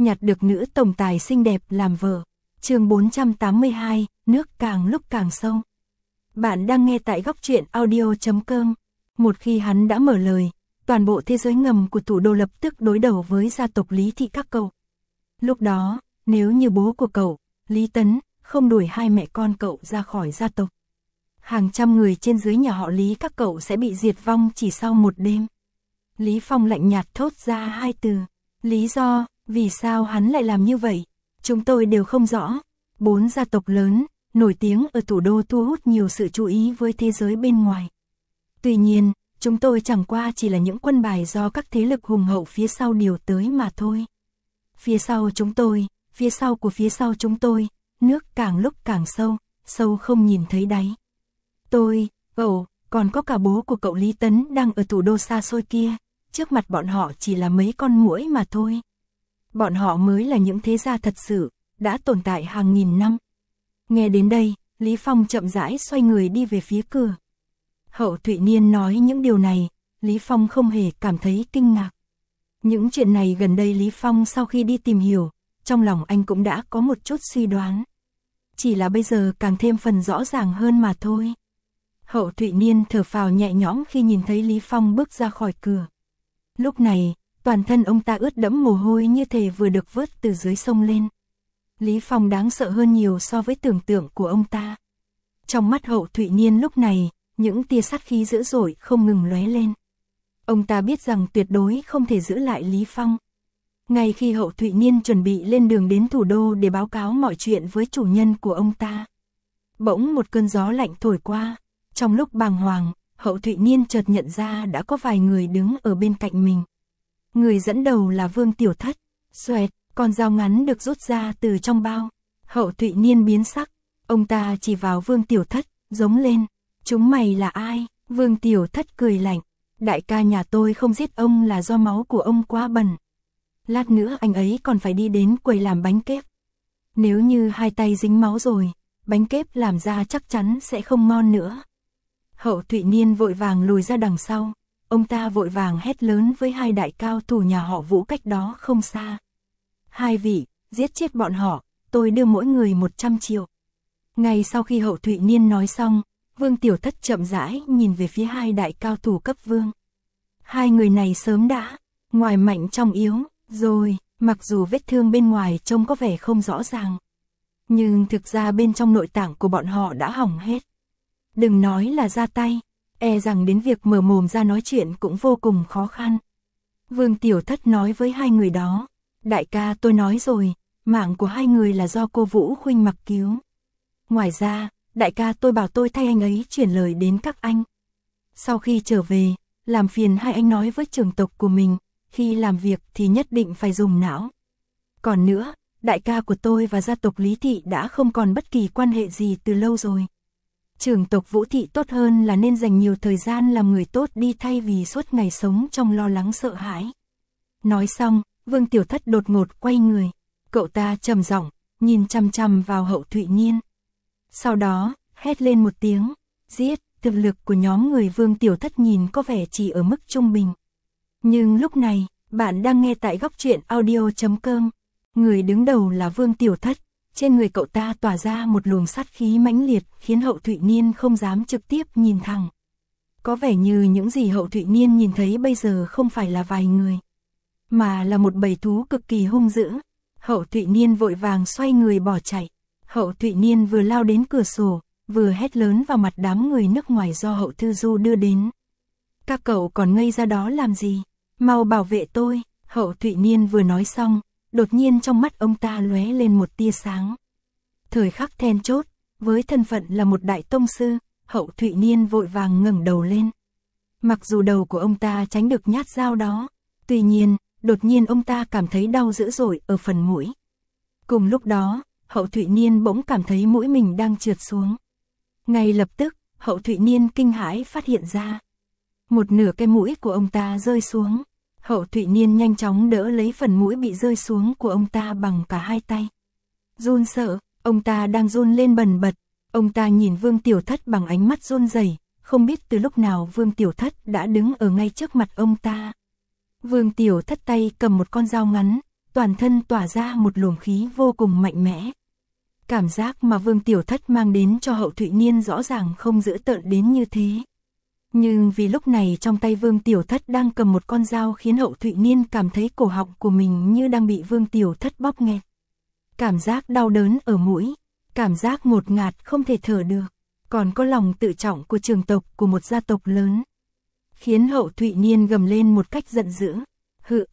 nhặt được nữ tổng tài xinh đẹp làm vợ. Chương 482, nước càng lúc càng sâu. Bạn đang nghe tại góc truyện audio.com. Một khi hắn đã mở lời, toàn bộ thế giới ngầm của thủ đô lập tức đối đầu với gia tộc Lý Thị các cậu. Lúc đó, nếu như bố của cậu, Lý Tấn, không đuổi hai mẹ con cậu ra khỏi gia tộc, hàng trăm người trên dưới nhà họ Lý các cậu sẽ bị diệt vong chỉ sau một đêm. Lý Phong lạnh nhạt thốt ra hai từ. Lý do, vì sao hắn lại làm như vậy? Chúng tôi đều không rõ. 4 gia tộc lớn, nổi tiếng ở thủ đô thu hút nhiều sự chú ý với thế giới bên ngoài. Tuy nhiên, chúng tôi chẳng qua chỉ là những quân bài do các thế lực hùng hậu phía sau điều tới mà thôi. Phía sau chúng tôi, phía sau của phía sau chúng tôi, nước càng lúc càng sâu, sâu không nhìn thấy đáy. Tôi, còn có cả bố của cậu Lý Tấn đang ở thủ đô xa xôi kia, trước mặt bọn họ chỉ là mấy con muỗi mà thôi. Bọn họ mới là những thế gia thật sự, đã tồn tại hàng nghìn năm. Nghe đến đây, Lý Phong chậm rãi xoay người đi về phía cửa. Hậu Thụy Niên nói những điều này, Lý Phong không hề cảm thấy kinh ngạc. Những chuyện này gần đây Lý Phong sau khi đi tìm hiểu, trong lòng anh cũng đã có một chút suy đoán. Chỉ là bây giờ càng thêm phần rõ ràng hơn mà thôi. Hậu Thụy Niên thở phào nhẹ nhõm khi nhìn thấy Lý Phong bước ra khỏi cửa. Lúc này, toàn thân ông ta ướt đẫm mồ hôi như thể vừa được vớt từ dưới sông lên. Lý Phong đáng sợ hơn nhiều so với tưởng tượng của ông ta. Trong mắt Hậu Thụy Niên lúc này, những tia sát khí dữ dội không ngừng lóe lên. Ông ta biết rằng tuyệt đối không thể giữ lại Lý Phong. Ngay khi Hậu Thụy Niên chuẩn bị lên đường đến thủ đô để báo cáo mọi chuyện với chủ nhân của ông ta, bỗng một cơn gió lạnh thổi qua. Trong lúc bàng hoàng, Hậu Thụy Niên chợt nhận ra đã có vài người đứng ở bên cạnh mình. Người dẫn đầu là Vương Tiểu Thất. Xoẹt, con dao ngắn được rút ra từ trong bao. Hậu Thụy Niên biến sắc, ông ta chỉ vào Vương Tiểu Thất, giống lên. Chúng mày là ai? Vương Tiểu Thất cười lạnh. Đại ca nhà tôi không giết ông là do máu của ông quá bẩn. Lát nữa anh ấy còn phải đi đến quầy làm bánh kép. Nếu như hai tay dính máu rồi, bánh kép làm ra chắc chắn sẽ không ngon nữa. Hậu Thụy Niên vội vàng lùi ra đằng sau. Ông ta vội vàng hét lớn với hai đại cao thủ nhà họ Vũ cách đó không xa. Hai vị, giết chết bọn họ, tôi đưa mỗi người 100 triệu. Ngay sau khi Hậu Thụy Niên nói xong, Vương Tiểu Thất chậm rãi nhìn về phía hai đại cao thủ cấp vương. Hai người này sớm đã, ngoài mạnh trong yếu, rồi, mặc dù vết thương bên ngoài trông có vẻ không rõ ràng. Nhưng thực ra bên trong nội tạng của bọn họ đã hỏng hết. Đừng nói là ra tay, e rằng đến việc mở mồm ra nói chuyện cũng vô cùng khó khăn. Vương Tiểu Thất nói với hai người đó, đại ca tôi nói rồi, mạng của hai người là do cô Vũ Khuynh Mặc cứu. Ngoài ra, đại ca tôi bảo tôi thay anh ấy chuyển lời đến các anh. Sau khi trở về, làm phiền hai anh nói với trưởng tộc của mình, khi làm việc thì nhất định phải dùng não. Còn nữa, đại ca của tôi và gia tộc Lý Thị đã không còn bất kỳ quan hệ gì từ lâu rồi. Trưởng tộc Vũ Thị tốt hơn là nên dành nhiều thời gian làm người tốt đi thay vì suốt ngày sống trong lo lắng sợ hãi. Nói xong, Vương Tiểu Thất đột ngột quay người. Cậu ta trầm giọng, nhìn chằm chằm vào Hậu Thụy Niên. Sau đó, hét lên một tiếng, giết. Thực lực của nhóm người Vương Tiểu Thất nhìn có vẻ chỉ ở mức trung bình. Nhưng lúc này, bạn đang nghe tại góc truyện audio.com. Người đứng đầu là Vương Tiểu Thất. Trên người cậu ta tỏa ra một luồng sát khí mãnh liệt khiến Hậu Thụy Niên không dám trực tiếp nhìn thẳng. Có vẻ như những gì Hậu Thụy Niên nhìn thấy bây giờ không phải là vài người, mà là một bầy thú cực kỳ hung dữ. Hậu Thụy Niên vội vàng xoay người bỏ chạy. Hậu Thụy Niên vừa lao đến cửa sổ, vừa hét lớn vào mặt đám người nước ngoài do Hậu Thư Du đưa đến. Các cậu còn ngây ra đó làm gì? Mau bảo vệ tôi. Hậu Thụy Niên vừa nói xong, đột nhiên trong mắt ông ta lóe lên một tia sáng. Thời khắc then chốt, với thân phận là một đại tông sư, Hậu Thụy Niên vội vàng ngẩng đầu lên. Mặc dù đầu của ông ta tránh được nhát dao đó, tuy nhiên, đột nhiên ông ta cảm thấy đau dữ dội ở phần mũi. Cùng lúc đó, Hậu Thụy Niên bỗng cảm thấy mũi mình đang trượt xuống. Ngay lập tức, Hậu Thụy Niên kinh hãi phát hiện ra. Một nửa cái mũi của ông ta rơi xuống. Hậu Thụy Niên nhanh chóng đỡ lấy phần mũi bị rơi xuống của ông ta bằng cả hai tay. Run sợ, ông ta đang run lên bần bật. Ông ta nhìn Vương Tiểu Thất bằng ánh mắt run rẩy, không biết từ lúc nào Vương Tiểu Thất đã đứng ở ngay trước mặt ông ta. Vương Tiểu Thất tay cầm một con dao ngắn, toàn thân tỏa ra một luồng khí vô cùng mạnh mẽ. Cảm giác mà Vương Tiểu Thất mang đến cho Hậu Thụy Niên rõ ràng không dữ tợn đến như thế. Nhưng vì lúc này trong tay Vương Tiểu Thất đang cầm một con dao khiến Hậu Thụy Niên cảm thấy cổ họng của mình như đang bị Vương Tiểu Thất bóp nghẹt. Cảm giác đau đớn ở mũi, cảm giác ngột ngạt không thể thở được, còn có lòng tự trọng của trưởng tộc của một gia tộc lớn. Khiến Hậu Thụy Niên gầm lên một cách giận dữ. Hự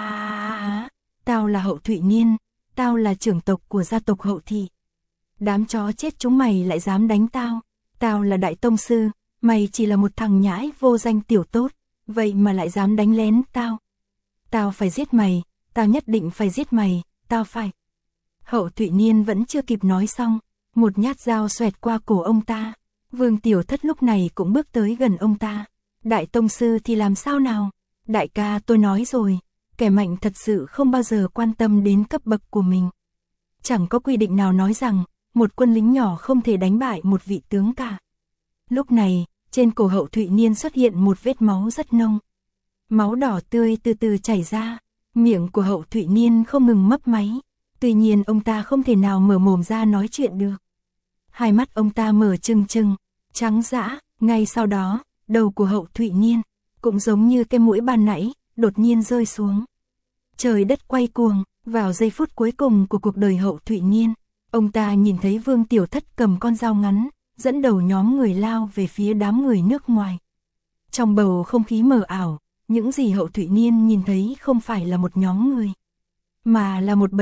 tao là Hậu Thụy Niên, tao là trưởng tộc của gia tộc Hậu Thị. Đám chó chết chúng mày lại dám đánh tao, tao là đại tông sư, mày chỉ là một thằng nhãi vô danh tiểu tốt, vậy mà lại dám đánh lén tao. Tao phải giết mày, tao nhất định phải giết mày, tao phải. Hậu Thụy Niên vẫn chưa kịp nói xong, một nhát dao xoẹt qua cổ ông ta. Vương Tiểu Thất lúc này cũng bước tới gần ông ta. Đại tông sư thì làm sao nào? Đại ca, tôi nói rồi, kẻ mạnh thật sự không bao giờ quan tâm đến cấp bậc của mình. Chẳng có quy định nào nói rằng một quân lính nhỏ không thể đánh bại một vị tướng cả. Lúc này, trên cổ Hậu Thụy Niên xuất hiện một vết máu rất nông. Máu đỏ tươi từ từ chảy ra, miệng của Hậu Thụy Niên không ngừng mấp máy. Tuy nhiên ông ta không thể nào mở mồm ra nói chuyện được. Hai mắt ông ta mở trừng trừng, trắng dã. Ngay sau đó, đầu của Hậu Thụy Niên, cũng giống như cái mũi ban nãy, đột nhiên rơi xuống. Trời đất quay cuồng, vào giây phút cuối cùng của cuộc đời Hậu Thụy Niên, ông ta nhìn thấy Vương Tiểu Thất cầm con dao ngắn, dẫn đầu nhóm người lao về phía đám người nước ngoài. Trong bầu không khí mờ ảo, những gì Hậu Thụy Niên nhìn thấy không phải là một nhóm người, mà là một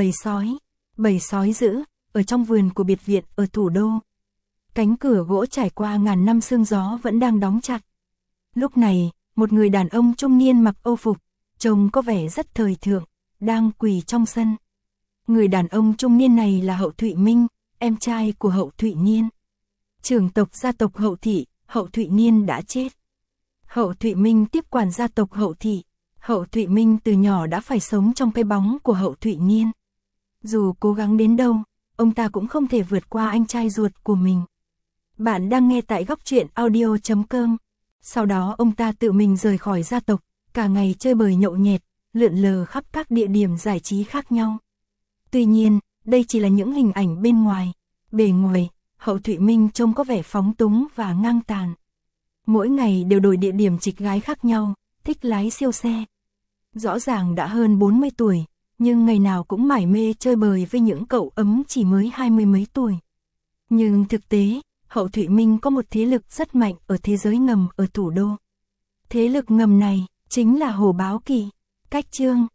bầy sói dữ, ở trong vườn của biệt viện ở thủ đô. Cánh cửa gỗ trải qua ngàn năm sương gió vẫn đang đóng chặt. Lúc này, một người đàn ông trung niên mặc âu phục, trông có vẻ rất thời thượng, đang quỳ trong sân. Người đàn ông trung niên này là Hậu Thụy Minh, em trai của Hậu Thụy Niên. Trưởng tộc gia tộc Hậu Thị, Hậu Thụy Niên đã chết. Hậu Thụy Minh tiếp quản gia tộc Hậu Thị. Hậu Thụy Minh từ nhỏ đã phải sống trong cái bóng của Hậu Thụy Niên. Dù cố gắng đến đâu, ông ta cũng không thể vượt qua anh trai ruột của mình. Bạn đang nghe tại góc truyện audio.com. Sau đó ông ta tự mình rời khỏi gia tộc, cả ngày chơi bời nhậu nhẹt, lượn lờ khắp các địa điểm giải trí khác nhau. Tuy nhiên, đây chỉ là những hình ảnh bên ngoài. Bề ngoài, Hậu Thụy Minh trông có vẻ phóng túng và ngang tàn. Mỗi ngày đều đổi địa điểm trịch gái khác nhau, thích lái siêu xe. Rõ ràng đã hơn 40 tuổi, nhưng ngày nào cũng mải mê chơi bời với những cậu ấm chỉ mới 20 mấy tuổi. Nhưng thực tế, Hậu Thụy Minh có một thế lực rất mạnh ở thế giới ngầm ở thủ đô. Thế lực ngầm này chính là Hồ Báo Kỳ. Cách chương